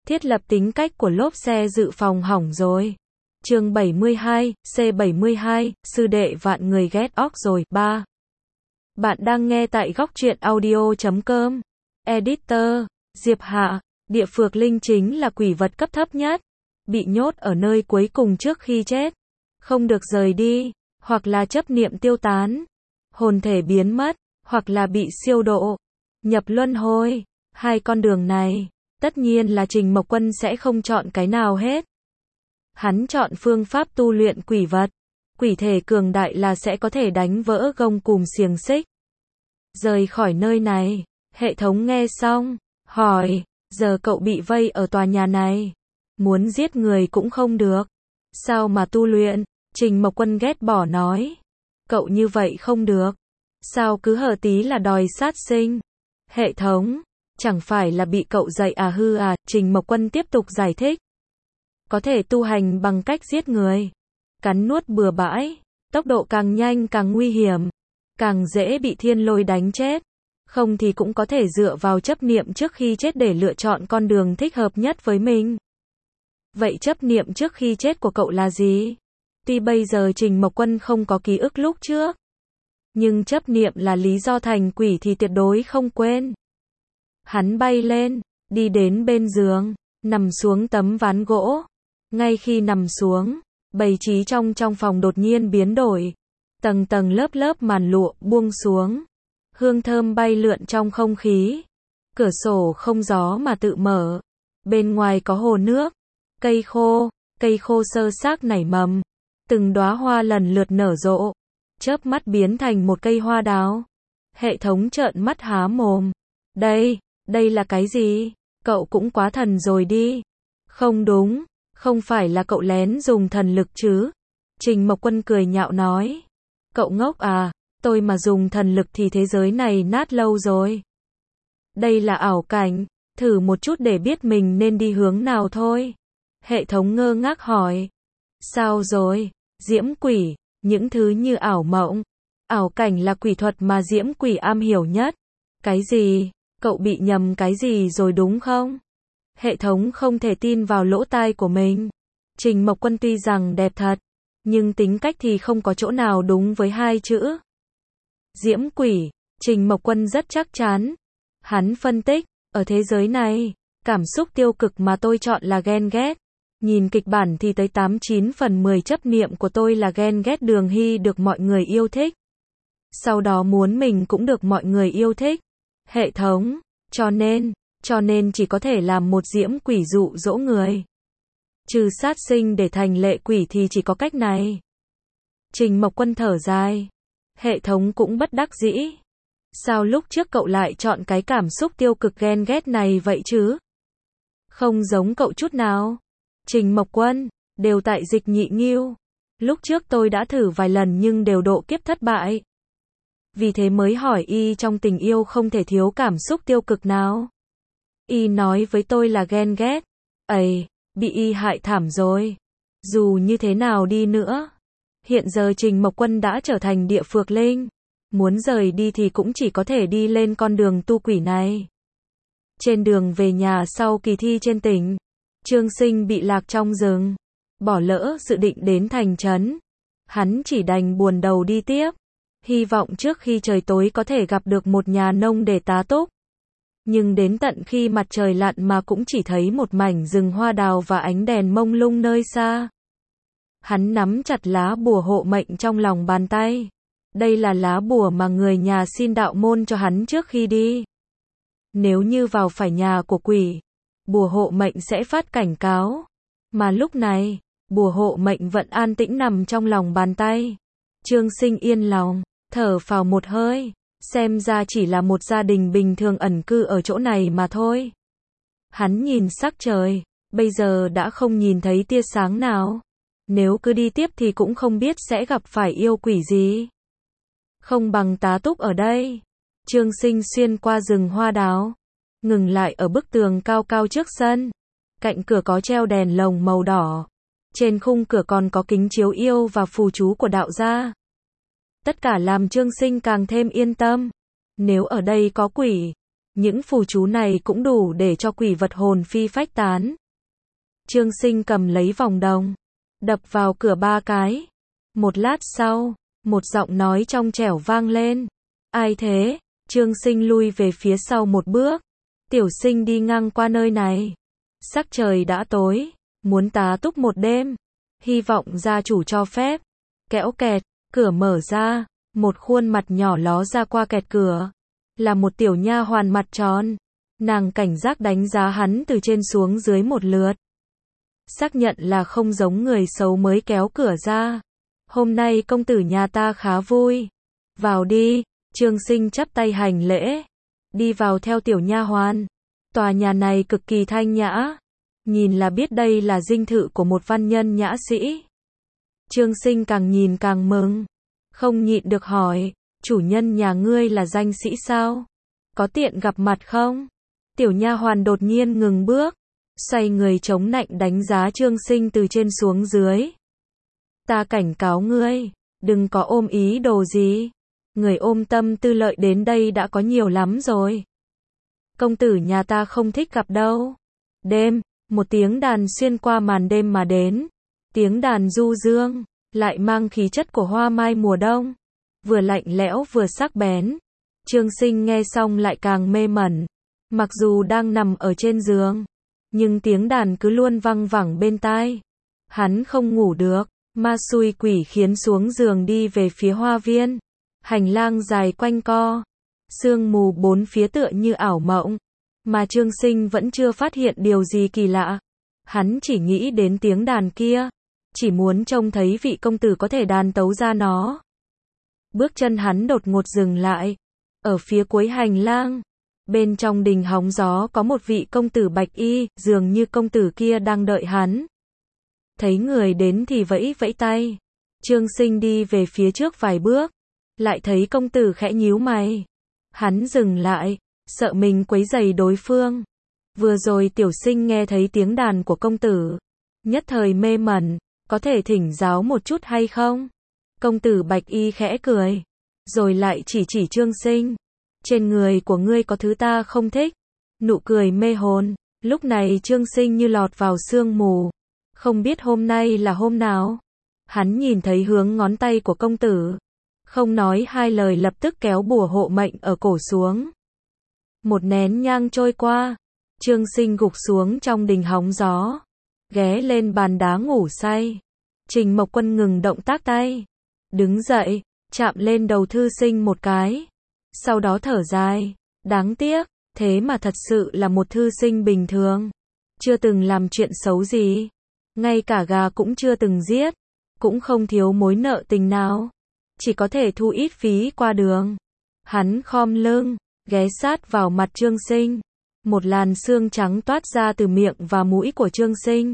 Thiết lập tính cách của lốp xe dự phòng hỏng rồi. Chương 72, C72, sư đệ vạn người ghét óc rồi. 3. Bạn đang nghe tại góc truyện audio.com. Editor, Diệp Hạ. Địa phược linh chính là quỷ vật cấp thấp nhất. Bị nhốt ở nơi cuối cùng trước khi chết. Không được rời đi, hoặc là chấp niệm tiêu tán. Hồn thể biến mất, hoặc là bị siêu độ. Nhập luân hồi. Hai con đường này, tất nhiên là Trình Mộc Quân sẽ không chọn cái nào hết. Hắn chọn phương pháp tu luyện quỷ vật. Quỷ thể cường đại là sẽ có thể đánh vỡ gông cùm xiềng xích. Rời khỏi nơi này, hệ thống nghe xong, hỏi, giờ cậu bị vây ở tòa nhà này. Muốn giết người cũng không được. Sao mà tu luyện? Trình Mộc Quân ghét bỏ nói. Cậu như vậy không được. Sao cứ hở tí là đòi sát sinh? Hệ thống, chẳng phải là bị cậu dạy à hư à? Trình Mộc Quân tiếp tục giải thích. Có thể tu hành bằng cách giết người. Cắn nuốt bừa bãi. Tốc độ càng nhanh càng nguy hiểm. Càng dễ bị thiên lôi đánh chết. Không thì cũng có thể dựa vào chấp niệm trước khi chết để lựa chọn con đường thích hợp nhất với mình. Vậy chấp niệm trước khi chết của cậu là gì? Tuy bây giờ Trình Mộc Quân không có ký ức lúc trước. Nhưng chấp niệm là lý do thành quỷ thì tuyệt đối không quên. Hắn bay lên, đi đến bên giường, nằm xuống tấm ván gỗ. Ngay khi nằm xuống, bày trí trong phòng đột nhiên biến đổi. Tầng tầng lớp lớp màn lụa buông xuống. Hương thơm bay lượn trong không khí. Cửa sổ không gió mà tự mở. Bên ngoài có hồ nước. Cây khô sơ xác nảy mầm. Từng đóa hoa lần lượt nở rộ. Chớp mắt biến thành một cây hoa đào. Hệ thống trợn mắt há mồm. Đây là cái gì? Cậu cũng quá thần rồi đi. Không đúng, không phải là cậu lén dùng thần lực chứ? Trình Mộc Quân cười nhạo nói. Cậu ngốc à, tôi mà dùng thần lực thì thế giới này nát lâu rồi. Đây là ảo cảnh, thử một chút để biết mình nên đi hướng nào thôi. Hệ thống ngơ ngác hỏi. Sao rồi? Diễm quỷ, những thứ như ảo mộng. Ảo cảnh là quỷ thuật mà diễm quỷ am hiểu nhất. Cái gì? Cậu bị nhầm cái gì rồi đúng không? Hệ thống không thể tin vào lỗ tai của mình. Trình Mộc Quân tuy rằng đẹp thật, nhưng tính cách thì không có chỗ nào đúng với hai chữ. Diễm quỷ, Trình Mộc Quân rất chắc chắn. Hắn phân tích, ở thế giới này, cảm xúc tiêu cực mà tôi chọn là ghen ghét. Nhìn kịch bản thì tới 89 phần 10 chấp niệm của tôi là ghen ghét Đường Hy được mọi người yêu thích. Sau đó muốn mình cũng được mọi người yêu thích. Hệ thống, cho nên chỉ có thể làm một diễm quỷ dụ dỗ người. Trừ sát sinh để thành lệ quỷ thì chỉ có cách này. Trình Mộc Quân thở dài. Hệ thống cũng bất đắc dĩ. Sao lúc trước cậu lại chọn cái cảm xúc tiêu cực ghen ghét này vậy chứ? Không giống cậu chút nào. Trình Mộc Quân, đều tại Dịch Nhị Nghiêu. Lúc trước tôi đã thử vài lần nhưng đều độ kiếp thất bại. Vì thế mới hỏi y trong tình yêu không thể thiếu cảm xúc tiêu cực nào. Y nói với tôi là ghen ghét. Bị y hại thảm rồi. Dù như thế nào đi nữa. Hiện giờ Trình Mộc Quân đã trở thành địa phược linh. Muốn rời đi thì cũng chỉ có thể đi lên con đường tu quỷ này. Trên đường về nhà sau kỳ thi trên tỉnh, Trương Sinh bị lạc trong rừng. Bỏ lỡ dự định đến thành trấn. Hắn chỉ đành buồn đầu đi tiếp. Hy vọng trước khi trời tối có thể gặp được một nhà nông để tá túc. Nhưng đến tận khi mặt trời lặn mà cũng chỉ thấy một mảnh rừng hoa đào và ánh đèn mông lung nơi xa. Hắn nắm chặt lá bùa hộ mệnh trong lòng bàn tay. Đây là lá bùa mà người nhà xin đạo môn cho hắn trước khi đi. Nếu như vào phải nhà của quỷ, bùa hộ mệnh sẽ phát cảnh cáo. Mà lúc này, bùa hộ mệnh vẫn an tĩnh nằm trong lòng bàn tay. Trương Sinh yên lòng, thở phào một hơi. Xem ra chỉ là một gia đình bình thường ẩn cư ở chỗ này mà thôi. Hắn nhìn sắc trời, bây giờ đã không nhìn thấy tia sáng nào. Nếu cứ đi tiếp thì cũng không biết sẽ gặp phải yêu quỷ gì. Không bằng tá túc ở đây. Trương Sinh xuyên qua rừng hoa đào, ngừng lại ở bức tường cao cao trước sân. Cạnh cửa có treo đèn lồng màu đỏ. Trên khung cửa còn có kính chiếu yêu và phù chú của đạo gia. Tất cả làm Trương Sinh càng thêm yên tâm. Nếu ở đây có quỷ, Những phù chú này cũng đủ để cho quỷ vật hồn phi phách tán. Trương Sinh cầm lấy vòng đồng, đập vào cửa 3 cái. Một lát sau, một giọng nói trong trẻo vang lên. Ai thế? Trương Sinh lui về phía sau một bước. Tiểu Sinh đi ngang qua nơi này. Sắc trời đã tối, muốn tá túc một đêm. Hy vọng gia chủ cho phép. Kẽo kẹt, cửa mở ra, một khuôn mặt nhỏ ló ra qua kẹt cửa. Là một tiểu nha hoàn mặt tròn. Nàng cảnh giác đánh giá hắn từ trên xuống dưới một lượt. Xác nhận là không giống người xấu mới kéo cửa ra. Hôm nay công tử nhà ta khá vui. Vào đi. Trương Sinh chắp tay hành lễ. Đi vào theo tiểu nha hoàn. Tòa nhà này cực kỳ thanh nhã. Nhìn là biết đây là dinh thự của một văn nhân nhã sĩ. Trương Sinh càng nhìn càng mừng. Không nhịn được hỏi. Chủ nhân nhà ngươi là danh sĩ sao? Có tiện gặp mặt không? Tiểu nha hoàn đột nhiên ngừng bước. Xoay người chống nạnh đánh giá Trương Sinh từ trên xuống dưới. Ta cảnh cáo ngươi. Đừng có ôm ý đồ gì. Người ôm tâm tư lợi đến đây đã có nhiều lắm rồi. Công tử nhà ta không thích gặp đâu. Đêm, một tiếng đàn xuyên qua màn đêm mà đến. Tiếng đàn du dương, lại mang khí chất của hoa mai mùa đông. Vừa lạnh lẽo vừa sắc bén. Trương Sinh nghe xong lại càng mê mẩn. Mặc dù đang nằm ở trên giường, nhưng tiếng đàn cứ luôn văng vẳng bên tai. Hắn không ngủ được, ma xui quỷ khiến xuống giường đi về phía hoa viên. Hành lang dài quanh co, sương mù bốn phía tựa như ảo mộng, mà Trương Sinh vẫn chưa phát hiện điều gì kỳ lạ. Hắn chỉ nghĩ đến tiếng đàn kia, chỉ muốn trông thấy vị công tử có thể đàn tấu ra nó. Bước chân hắn đột ngột dừng lại, ở phía cuối hành lang, bên trong đình hóng gió có một vị công tử bạch y, dường như công tử kia đang đợi hắn. Thấy người đến thì vẫy vẫy tay. Trương Sinh đi về phía trước vài bước, lại thấy công tử khẽ nhíu mày. Hắn dừng lại, sợ mình quấy rầy đối phương. Vừa rồi Tiểu Sinh nghe thấy tiếng đàn của công tử, nhất thời mê mẩn, có thể thỉnh giáo một chút hay không? Công tử bạch y khẽ cười, rồi lại chỉ Trương Sinh. Trên người của ngươi có thứ ta không thích. Nụ cười mê hồn. Lúc này Trương Sinh như lọt vào sương mù. Không biết hôm nay là hôm nào. Hắn nhìn thấy hướng ngón tay của công tử. Không nói hai lời lập tức kéo bùa hộ mệnh ở cổ xuống. Một nén nhang trôi qua. Trương Sinh gục xuống trong đình hóng gió. Ghé lên bàn đá ngủ say. Trình Mộc Quân ngừng động tác tay. Đứng dậy, chạm lên đầu thư sinh một cái. Sau đó thở dài. Đáng tiếc, thế mà thật sự là một thư sinh bình thường. Chưa từng làm chuyện xấu gì. Ngay cả gà cũng chưa từng giết. Cũng không thiếu mối nợ tình nào. Chỉ có thể thu ít phí qua đường. Hắn khom lưng, ghé sát vào mặt Trương Sinh. Một làn sương trắng toát ra từ miệng và mũi của Trương Sinh.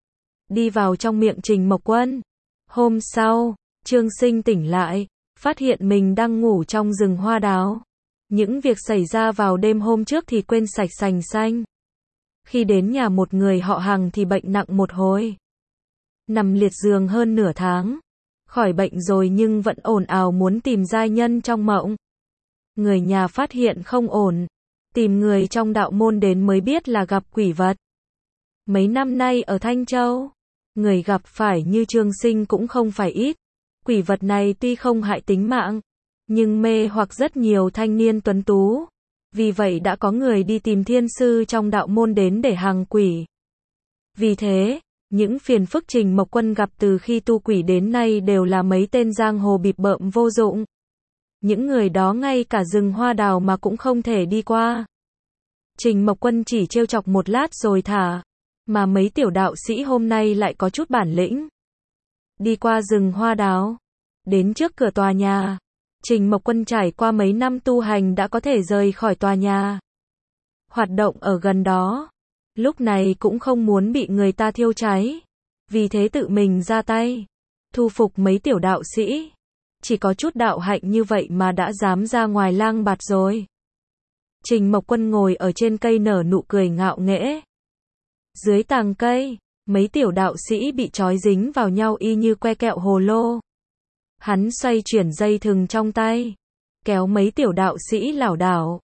Đi vào trong miệng Trình Mộc Quân. Hôm sau, Trương Sinh tỉnh lại, phát hiện mình đang ngủ trong rừng hoa đào. Những việc xảy ra vào đêm hôm trước thì quên sạch sành xanh. Khi đến nhà một người họ Hằng thì bệnh nặng một hồi. Nằm liệt giường hơn nửa tháng. Khỏi bệnh rồi nhưng vẫn ồn ào muốn tìm giai nhân trong mộng. Người nhà phát hiện không ổn. Tìm người trong đạo môn đến mới biết là gặp quỷ vật. Mấy năm nay ở Thanh Châu, người gặp phải như Trương Sinh cũng không phải ít. Quỷ vật này tuy không hại tính mạng, nhưng mê hoặc rất nhiều thanh niên tuấn tú. Vì vậy đã có người đi tìm thiên sư trong đạo môn đến để hàng quỷ. Vì thế, những phiền phức Trình Mộc Quân gặp từ khi tu quỷ đến nay đều là mấy tên giang hồ bịp bợm vô dụng. Những người đó ngay cả rừng hoa đào mà cũng không thể đi qua. Trình Mộc Quân chỉ trêu chọc một lát rồi thả. Mà mấy tiểu đạo sĩ hôm nay lại có chút bản lĩnh. Đi qua rừng hoa đào, đến trước cửa tòa nhà. Trình Mộc Quân trải qua mấy năm tu hành đã có thể rời khỏi tòa nhà. Hoạt động ở gần đó. Lúc này cũng không muốn bị người ta thiêu cháy. Vì thế tự mình ra tay. Thu phục mấy tiểu đạo sĩ. Chỉ có chút đạo hạnh như vậy mà đã dám ra ngoài lang bạt rồi. Trình Mộc Quân ngồi ở trên cây nở nụ cười ngạo nghễ. Dưới tàng cây, mấy tiểu đạo sĩ bị trói dính vào nhau y như que kẹo hồ lô. Hắn xoay chuyển dây thừng trong tay, kéo mấy tiểu đạo sĩ lảo đảo.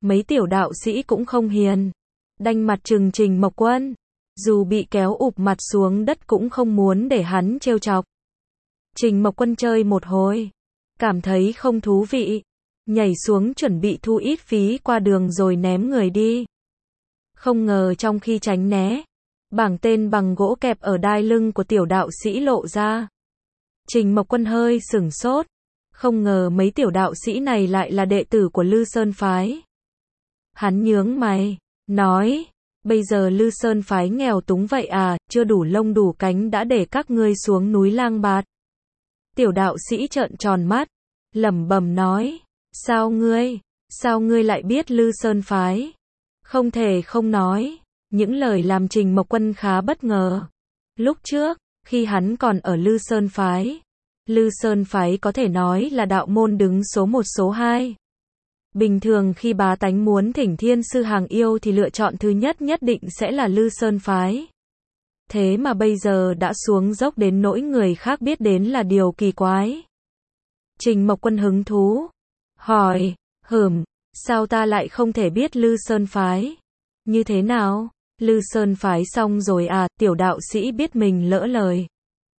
mấy tiểu đạo sĩ cũng không hiền. Đanh mặt trừng Trình Mộc Quân. Dù bị kéo ụp mặt xuống đất cũng không muốn để hắn trêu chọc. Trình Mộc Quân chơi một hồi. Cảm thấy không thú vị. Nhảy xuống chuẩn bị thu ít phí qua đường rồi ném người đi. Không ngờ trong khi tránh né, bảng tên bằng gỗ kẹp ở đai lưng của tiểu đạo sĩ lộ ra. Trình Mộc Quân hơi sửng sốt. Không ngờ mấy tiểu đạo sĩ này lại là đệ tử của Lư Sơn Phái. Hắn nhướng mày, nói, bây giờ Lư Sơn Phái nghèo túng vậy à, chưa đủ lông đủ cánh đã để các ngươi xuống núi lang bạt. Tiểu đạo sĩ trợn tròn mắt, lẩm bẩm nói, sao ngươi lại biết Lư Sơn Phái? Không thể không nói, những lời làm Trình Mộc Quân khá bất ngờ. Lúc trước, khi hắn còn ở Lư Sơn Phái có thể nói là đạo môn đứng số 1 số 2. Bình thường khi bá tánh muốn thỉnh thiên sư hàng yêu thì lựa chọn thứ nhất nhất định sẽ là Lư Sơn Phái. Thế mà bây giờ đã xuống dốc đến nỗi người khác biết đến là điều kỳ quái. Trình Mộc Quân hứng thú, hỏi, sao ta lại không thể biết Lư Sơn Phái? Như thế nào? Lư Sơn Phái xong rồi à? Tiểu đạo sĩ biết mình lỡ lời.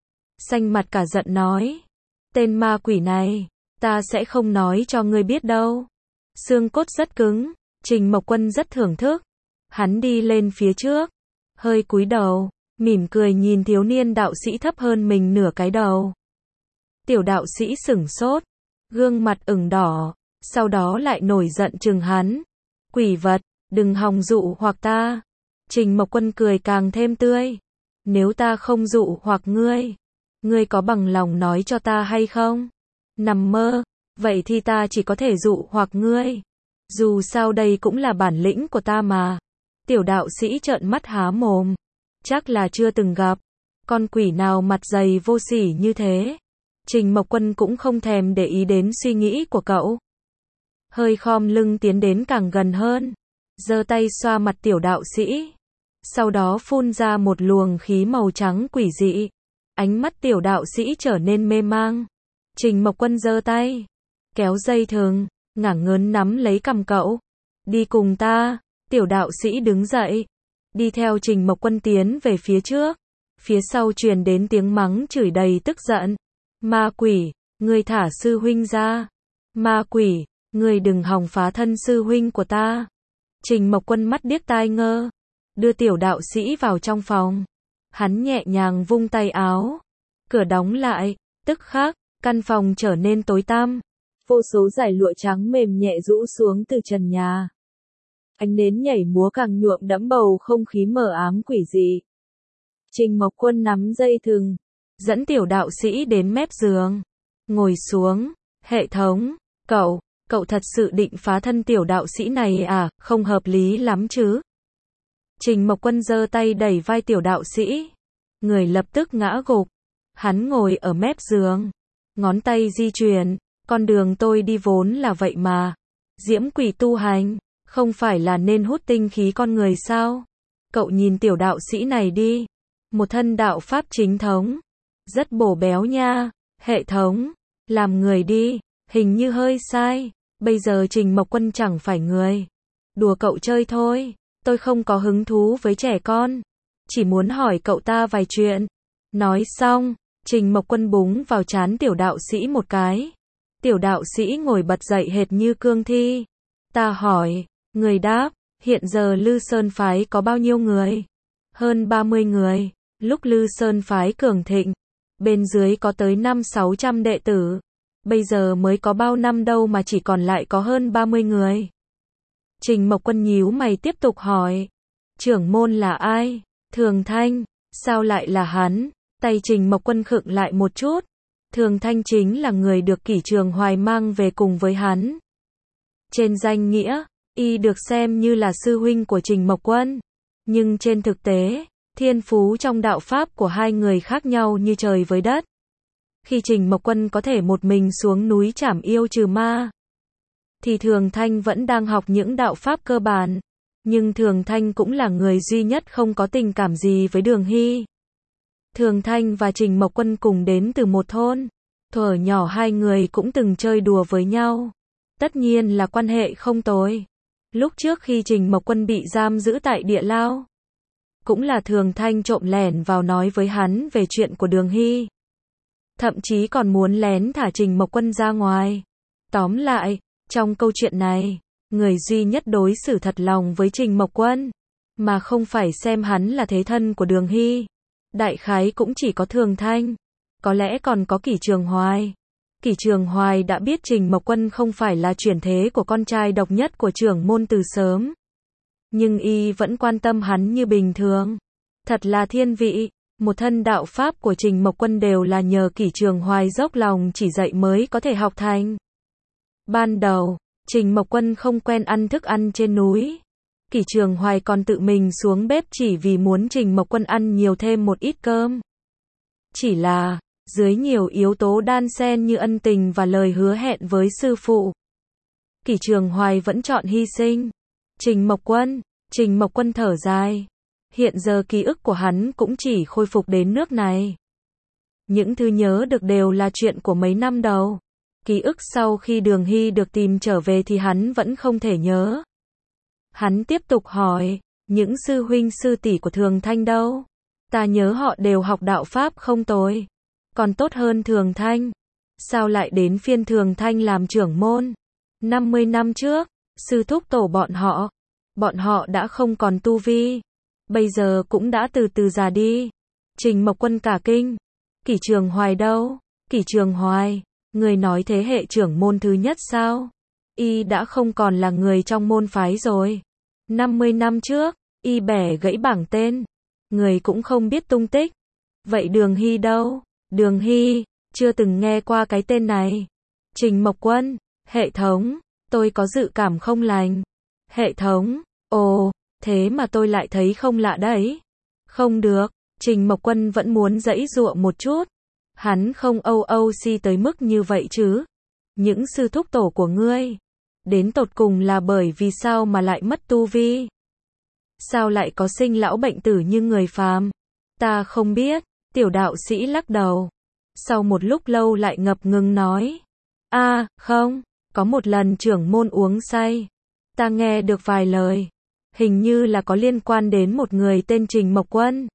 Xanh mặt cả giận nói, tên ma quỷ này, ta sẽ không nói cho ngươi biết đâu. Xương cốt rất cứng, Trình Mộc Quân rất thưởng thức. Hắn đi lên phía trước, hơi cúi đầu, mỉm cười nhìn thiếu niên đạo sĩ thấp hơn mình nửa cái đầu. Tiểu đạo sĩ sửng sốt, gương mặt ửng đỏ, sau đó lại nổi giận chừng hắn. Quỷ vật, đừng hòng dụ hoặc ta. Trình Mộc Quân cười càng thêm tươi. Nếu ta không dụ hoặc ngươi có bằng lòng nói cho ta hay không? Nằm mơ, vậy thì ta chỉ có thể dụ hoặc ngươi. Dù sao đây cũng là bản lĩnh của ta mà. Tiểu đạo sĩ trợn mắt há mồm. Chắc là chưa từng gặp con quỷ nào mặt dày vô sỉ như thế. Trình Mộc Quân cũng không thèm để ý đến suy nghĩ của cậu. Hơi khom lưng tiến đến càng gần hơn, giơ tay xoa mặt tiểu đạo sĩ. Sau đó phun ra một luồng khí màu trắng quỷ dị. Ánh mắt tiểu đạo sĩ trở nên mê mang. Trình Mộc Quân giơ tay, kéo dây thừng, ngả ngớn nắm lấy cằm cậu. Đi cùng ta. Tiểu đạo sĩ đứng dậy, đi theo Trình Mộc Quân tiến về phía trước. Phía sau truyền đến tiếng mắng chửi đầy tức giận. Ma quỷ, ngươi thả sư huynh ra. Ma quỷ, ngươi đừng hòng phá thân sư huynh của ta. Trình Mộc Quân mắt điếc tai ngơ, đưa tiểu đạo sĩ vào trong phòng. Hắn nhẹ nhàng vung tay áo, cửa đóng lại, tức khắc, căn phòng trở nên tối tăm. Vô số dải lụa trắng mềm nhẹ rũ xuống từ trần nhà. Ánh nến nhảy múa càng nhuộm đẫm bầu không khí mờ ám quỷ dị. Trình Mộc Quân nắm dây thừng, dẫn tiểu đạo sĩ đến mép giường, ngồi xuống. Hệ thống, cậu thật sự định phá thân tiểu đạo sĩ này à? Không hợp lý lắm chứ. Trình Mộc Quân giơ tay đẩy vai tiểu đạo sĩ, người lập tức ngã gục. Hắn ngồi ở mép giường, ngón tay di chuyển. Con đường tôi đi vốn là vậy mà. Diễm quỷ tu hành, không phải là nên hút tinh khí con người sao? Cậu nhìn tiểu đạo sĩ này đi, một thân đạo pháp chính thống, rất bổ béo nha. Hệ thống, làm người đi, hình như hơi sai. Bây giờ Trình Mộc Quân chẳng phải người. Đùa cậu chơi thôi, tôi không có hứng thú với trẻ con. Chỉ muốn hỏi cậu ta vài chuyện. Nói xong, Trình Mộc Quân búng vào trán tiểu đạo sĩ một cái. Tiểu đạo sĩ ngồi bật dậy hệt như cương thi. Ta hỏi, người đáp, hiện giờ Lư Sơn Phái có bao nhiêu người? Hơn 30 người. Lúc Lư Sơn Phái cường thịnh, bên dưới có tới 500-600 đệ tử. Bây giờ mới có bao năm đâu mà chỉ còn lại có hơn 30 người. Trình Mộc Quân nhíu mày tiếp tục hỏi, trưởng môn là ai? Thường Thanh. Sao lại là hắn? Tay Trình Mộc Quân khựng lại một chút. Thường Thanh chính là người được Kỷ Trường Hoài mang về cùng với hắn. Trên danh nghĩa, y được xem như là sư huynh của Trình Mộc Quân. Nhưng trên thực tế, thiên phú trong đạo pháp của hai người khác nhau như trời với đất. Khi Trình Mộc Quân có thể một mình xuống núi trảm yêu trừ ma, thì Thường Thanh vẫn đang học những đạo pháp cơ bản. Nhưng Thường Thanh cũng là người duy nhất không có tình cảm gì với Đường Hy. Thường Thanh và Trình Mộc Quân cùng đến từ một thôn. Thuở nhỏ hai người cũng từng chơi đùa với nhau. Tất nhiên là quan hệ không tồi. Lúc trước khi Trình Mộc Quân bị giam giữ tại địa lao, cũng là Thường Thanh trộm lẻn vào nói với hắn về chuyện của Đường Hy. Thậm chí còn muốn lén thả Trình Mộc Quân ra ngoài. Tóm lại, trong câu chuyện này, người duy nhất đối xử thật lòng với Trình Mộc Quân, mà không phải xem hắn là thế thân của Đường Hy, đại khái cũng chỉ có Thường Thanh. Có lẽ còn có Kỷ Trường Hoài. Kỷ Trường Hoài đã biết Trình Mộc Quân không phải là chuyển thế của con trai độc nhất của trưởng môn từ sớm, nhưng y vẫn quan tâm hắn như bình thường. Thật là thiên vị, một thân đạo pháp của Trình Mộc Quân đều là nhờ Kỷ Trường Hoài dốc lòng chỉ dạy mới có thể học thành. Ban đầu, Trình Mộc Quân không quen ăn thức ăn trên núi. Kỷ Trường Hoài còn tự mình xuống bếp chỉ vì muốn Trình Mộc Quân ăn nhiều thêm một ít cơm. Chỉ là, dưới nhiều yếu tố đan xen như ân tình và lời hứa hẹn với sư phụ, Kỷ Trường Hoài vẫn chọn hy sinh. Trình Mộc Quân thở dài. Hiện giờ ký ức của hắn cũng chỉ khôi phục đến nước này. Những thứ nhớ được đều là chuyện của mấy năm đầu. Ký ức sau khi Đường Hy được tìm trở về thì hắn vẫn không thể nhớ. Hắn tiếp tục hỏi, những sư huynh sư tỷ của Thường Thanh đâu? Ta nhớ họ đều học đạo pháp không tồi, còn tốt hơn Thường Thanh. Sao lại đến phiên Thường Thanh làm trưởng môn? 50 năm trước, sư thúc tổ bọn họ đã không còn tu vi, bây giờ cũng đã từ từ già đi. Trình Mộc Quân cả kinh. Kỷ Trường Hoài đâu? Kỷ Trường Hoài, người nói thế hệ trưởng môn thứ nhất sao? Y đã không còn là người trong môn phái rồi. 50 năm trước, y bẻ gãy bảng tên, người cũng không biết tung tích. Vậy Đường Hy đâu? Đường Hy, chưa từng nghe qua cái tên này. Trình Mộc Quân, hệ thống, tôi có dự cảm không lành. Hệ thống, ồ, thế mà tôi lại thấy không lạ đấy. Không được, Trình Mộc Quân vẫn muốn giãy giụa một chút. Hắn không OOC tới mức như vậy chứ. Những sư thúc tổ của ngươi, đến tột cùng là bởi vì sao mà lại mất tu vi? Sao lại có sinh lão bệnh tử như người phàm? Ta không biết. Tiểu đạo sĩ lắc đầu. Sau một lúc lâu lại ngập ngừng nói. Không, có một lần trưởng môn uống say. Ta nghe được vài lời. Hình như là có liên quan đến một người tên Trình Mộc Quân.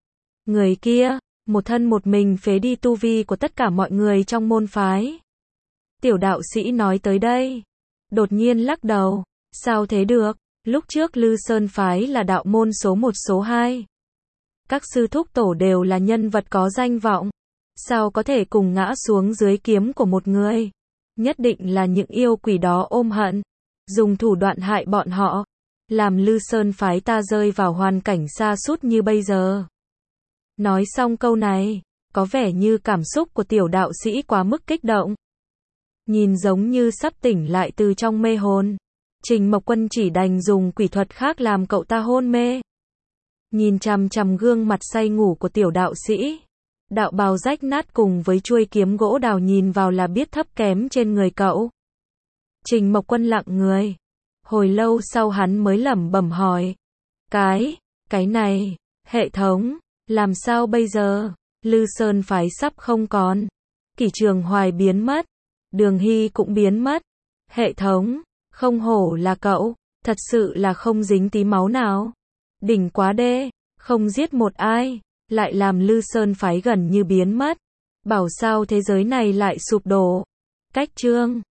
Người kia, một thân một mình phế đi tu vi của tất cả mọi người trong môn phái. Tiểu đạo sĩ nói tới đây, đột nhiên lắc đầu. Sao thế được? Lúc trước Lư Sơn phái là đạo môn số 1 số 2. Các sư thúc tổ đều là nhân vật có danh vọng. Sao có thể cùng ngã xuống dưới kiếm của một người? Nhất định là những yêu quỷ đó ôm hận, dùng thủ đoạn hại bọn họ, làm Lư Sơn phái ta rơi vào hoàn cảnh sa sút như bây giờ. Nói xong câu này, có vẻ như cảm xúc của tiểu đạo sĩ quá mức kích động. Nhìn giống như sắp tỉnh lại từ trong mê hồn. Trình Mộc Quân chỉ đành dùng quỷ thuật khác làm cậu ta hôn mê. Nhìn chằm chằm gương mặt say ngủ của tiểu đạo sĩ. Đạo bào rách nát cùng với chuôi kiếm gỗ đào nhìn vào là biết thấp kém trên người cậu. Trình Mộc Quân lặng người. Hồi lâu sau hắn mới lẩm bẩm hỏi. Cái này, hệ thống, làm sao bây giờ? Lư Sơn phái sắp không còn. Kỷ Trường Hoài biến mất. Đường Hy cũng biến mất. Hệ thống, không hổ là cậu, thật sự là không dính tí máu nào. Đỉnh quá đê, không giết một ai, lại làm Lư Sơn phái gần như biến mất. Bảo sao thế giới này lại sụp đổ. Cách chương